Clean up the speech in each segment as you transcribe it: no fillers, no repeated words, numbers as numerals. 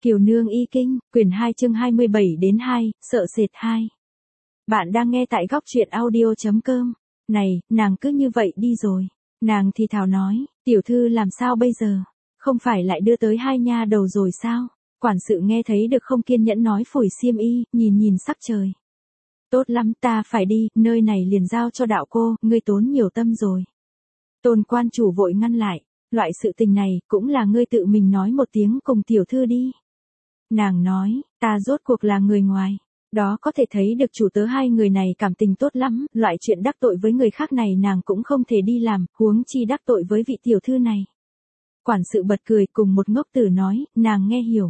Kiều Nương Y Kinh, quyển 2 chương 27 đến 2, sợ sệt 2. Bạn đang nghe tại góc truyện audio.com. Này, nàng cứ như vậy đi rồi. Nàng thì thào nói, tiểu thư làm sao bây giờ? Không phải lại đưa tới hai nha đầu rồi sao? Quản sự nghe thấy được không kiên nhẫn nói phủi xiêm y, nhìn sắc trời. Tốt lắm, ta phải đi, nơi này liền giao cho đạo cô, ngươi tốn nhiều tâm rồi. Tôn quan chủ vội ngăn lại, loại sự tình này cũng là ngươi tự mình nói một tiếng cùng tiểu thư đi. Nàng nói, ta rốt cuộc là người ngoài. Đó có thể thấy được chủ tớ hai người này cảm tình tốt lắm, loại chuyện đắc tội với người khác này nàng cũng không thể đi làm, huống chi đắc tội với vị tiểu thư này. Quản sự bật cười cùng một ngốc tử nói, nàng nghe hiểu.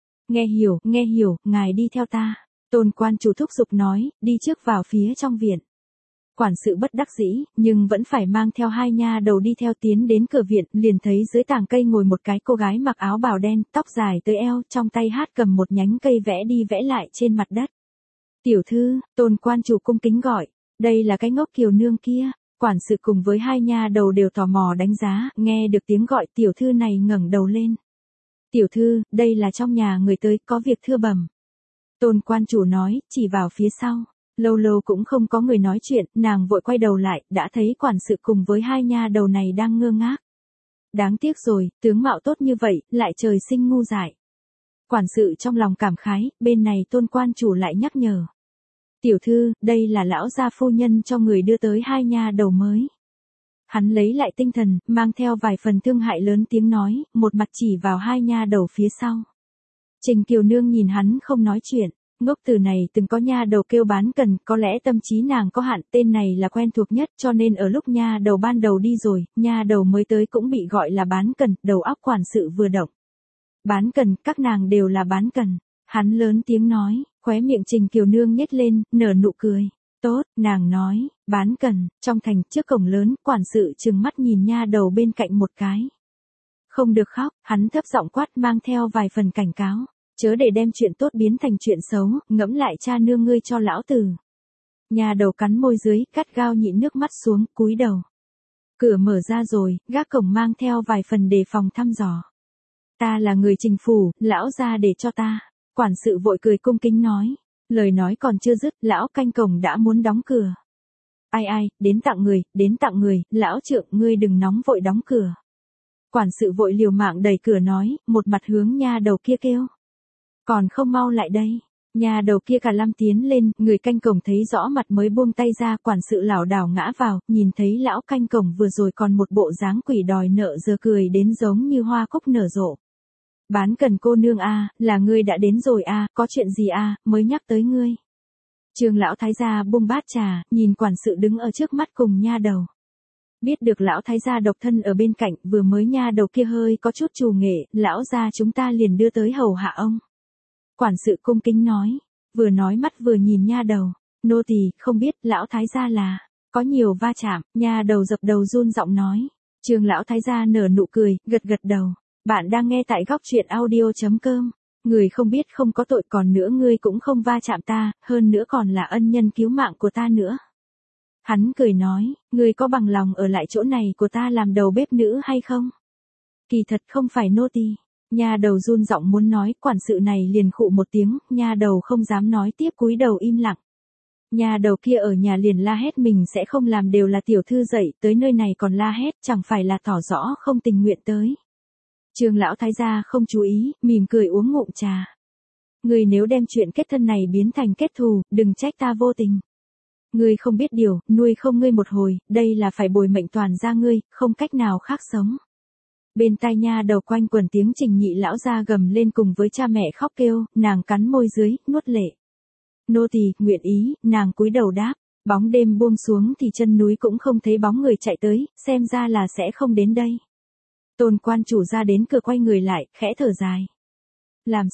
Nghe hiểu, ngài đi theo ta. Tôn quan chủ thúc giục nói, đi trước vào phía trong viện. Quản sự bất đắc dĩ, nhưng vẫn phải mang theo hai nha đầu đi theo tiến đến cửa viện, liền thấy dưới tàng cây ngồi một cái cô gái mặc áo bào đen, tóc dài tới eo, trong tay hát cầm một nhánh cây vẽ đi vẽ lại trên mặt đất. Tiểu thư, tôn quan chủ cung kính gọi, đây là cái ngốc Kiều Nương kia. Quản sự cùng với hai nha đầu đều tò mò đánh giá, nghe được tiếng gọi tiểu thư này ngẩng đầu lên. Tiểu thư, đây là trong nhà người tới, có việc thưa bẩm. Tôn quan chủ nói, chỉ vào phía sau. Lâu cũng không có người nói chuyện, nàng vội quay đầu lại, đã thấy quản sự cùng với hai nha đầu này đang ngơ ngác. Đáng tiếc rồi, tướng mạo tốt như vậy, lại trời sinh ngu dại. Quản sự trong lòng cảm khái, bên này tôn quan chủ lại nhắc nhở. Tiểu thư, đây là lão gia phu nhân cho người đưa tới hai nha đầu mới. Hắn lấy lại tinh thần, mang theo vài phần thương hại lớn tiếng nói, một mặt chỉ vào hai nha đầu phía sau. Trình Kiều Nương nhìn hắn không nói chuyện. Ngốc tử này từng có nha đầu kêu bán cần, có lẽ tâm trí nàng có hạn, tên này là quen thuộc nhất, cho nên ở lúc nha đầu ban đầu đi rồi, nha đầu mới tới cũng bị gọi là bán cần, đầu óc quản sự vừa động. Bán cần, các nàng đều là bán cần. Hắn lớn tiếng nói, khóe miệng Trình Kiều Nương nhếch lên, nở nụ cười. Tốt, nàng nói, bán cần, trong thành, trước cổng lớn, quản sự trừng mắt nhìn nha đầu bên cạnh một cái. Không được khóc, hắn thấp giọng quát mang theo vài phần cảnh cáo. Chớ để đem chuyện tốt biến thành chuyện xấu, ngẫm lại cha nương ngươi cho lão tử. Nhà đầu cắn môi dưới, cắt gao nhịn nước mắt xuống, cúi đầu. Cửa mở ra rồi, gác cổng mang theo vài phần đề phòng thăm dò. Ta là người Trình phủ, lão ra để cho ta. Quản sự vội cười cung kính nói. Lời nói còn chưa dứt, lão canh cổng đã muốn đóng cửa. Ai, đến tặng người, lão trượng ngươi đừng nóng vội đóng cửa. Quản sự vội liều mạng đẩy cửa nói, một mặt hướng nha đầu kia kêu. Còn không mau lại đây. Nhà đầu kia cả lâm tiến lên, người canh cổng thấy rõ mặt mới buông tay ra, quản sự lảo đảo ngã vào, nhìn thấy lão canh cổng vừa rồi còn một bộ dáng quỷ đòi nợ giờ cười đến giống như hoa cúc nở rộ. Bán cần cô nương a, là ngươi đã đến rồi a, có chuyện gì a, mới nhắc tới ngươi. Trường lão thái gia buông bát trà, nhìn quản sự đứng ở trước mắt cùng nha đầu. Biết được lão thái gia độc thân ở bên cạnh, vừa mới nha đầu kia hơi có chút trù nghệ, lão gia chúng ta liền đưa tới hầu hạ ông. Quản sự cung kính nói, vừa nói mắt vừa nhìn nha đầu, nô tỳ không biết lão thái gia là, có nhiều va chạm, nha đầu dập đầu run giọng nói, trường lão thái gia nở nụ cười, gật đầu, bạn đang nghe tại góc truyện audio.com, người không biết không có tội còn nữa ngươi cũng không va chạm ta, hơn nữa còn là ân nhân cứu mạng của ta nữa. Hắn cười nói, ngươi có bằng lòng ở lại chỗ này của ta làm đầu bếp nữ hay không? Kỳ thật không phải nô tỳ. Nha đầu run giọng muốn nói, quản sự này liền khụ một tiếng, nha đầu không dám nói tiếp cúi đầu im lặng. Nha đầu kia ở nhà liền la hét mình sẽ không làm đều là tiểu thư dậy, tới nơi này còn la hét, chẳng phải là tỏ rõ không tình nguyện tới. Trường lão thái gia không chú ý, mỉm cười uống ngụm trà. Người nếu đem chuyện kết thân này biến thành kết thù, đừng trách ta vô tình. Ngươi không biết điều, nuôi không ngươi một hồi, đây là phải bồi mệnh toàn ra ngươi, không cách nào khác sống. Bên tai nha đầu quanh quần tiếng Trình nhị lão ra gầm lên cùng với cha mẹ khóc kêu, nàng cắn môi dưới, nuốt lệ. Nô tỳ nguyện ý, nàng cúi đầu đáp, bóng đêm buông xuống thì chân núi cũng không thấy bóng người chạy tới, xem ra là sẽ không đến đây. Tôn quan chủ ra đến cửa quay người lại, khẽ thở dài. Làm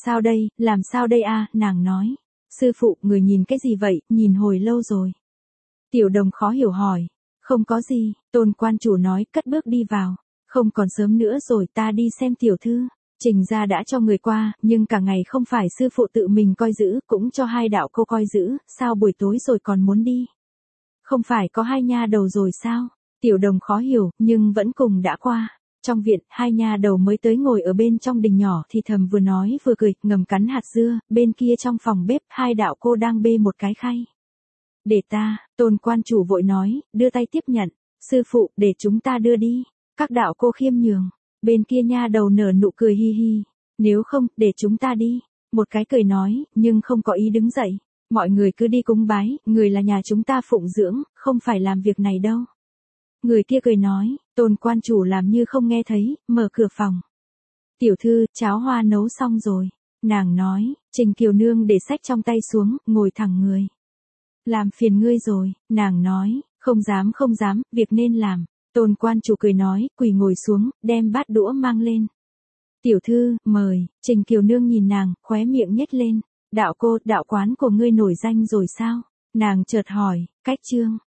sao đây a, nàng nói. Sư phụ, người nhìn cái gì vậy, nhìn hồi lâu rồi. Tiểu đồng khó hiểu hỏi, không có gì, tôn quan chủ nói, cất bước đi vào. Không còn sớm nữa rồi, ta đi xem tiểu thư. Trình gia đã cho người qua, nhưng cả ngày không phải sư phụ tự mình coi giữ, cũng cho hai đạo cô coi giữ, sao buổi tối rồi còn muốn đi? Không phải có hai nha đầu rồi sao? Tiểu đồng khó hiểu, nhưng vẫn cùng đã qua. Trong viện, hai nha đầu mới tới ngồi ở bên trong đình nhỏ thì thầm vừa nói vừa cười, ngầm cắn hạt dưa, bên kia trong phòng bếp hai đạo cô đang bê một cái khay. Để ta, Tôn quan chủ vội nói, đưa tay tiếp nhận, sư phụ, để chúng ta đưa đi. Các đạo cô khiêm nhường, bên kia nha đầu nở nụ cười hi hi, nếu không, để chúng ta đi. Một cái cười nói, nhưng không có ý đứng dậy, mọi người cứ đi cúng bái, người là nhà chúng ta phụng dưỡng, không phải làm việc này đâu. Người kia cười nói, Tôn quan chủ làm như không nghe thấy, mở cửa phòng. Tiểu thư, cháo hoa nấu xong rồi. Nàng nói, Trình Kiều Nương để xách trong tay xuống, ngồi thẳng người. Làm phiền ngươi rồi, nàng nói, không dám, việc nên làm. Tôn quan chủ cười nói, quỳ ngồi xuống, đem bát đũa mang lên. Tiểu thư, mời. Trình Kiều Nương nhìn nàng, khóe miệng nhếch lên. Đạo cô, đạo quán của ngươi nổi danh rồi sao? Nàng chợt hỏi, cách chương.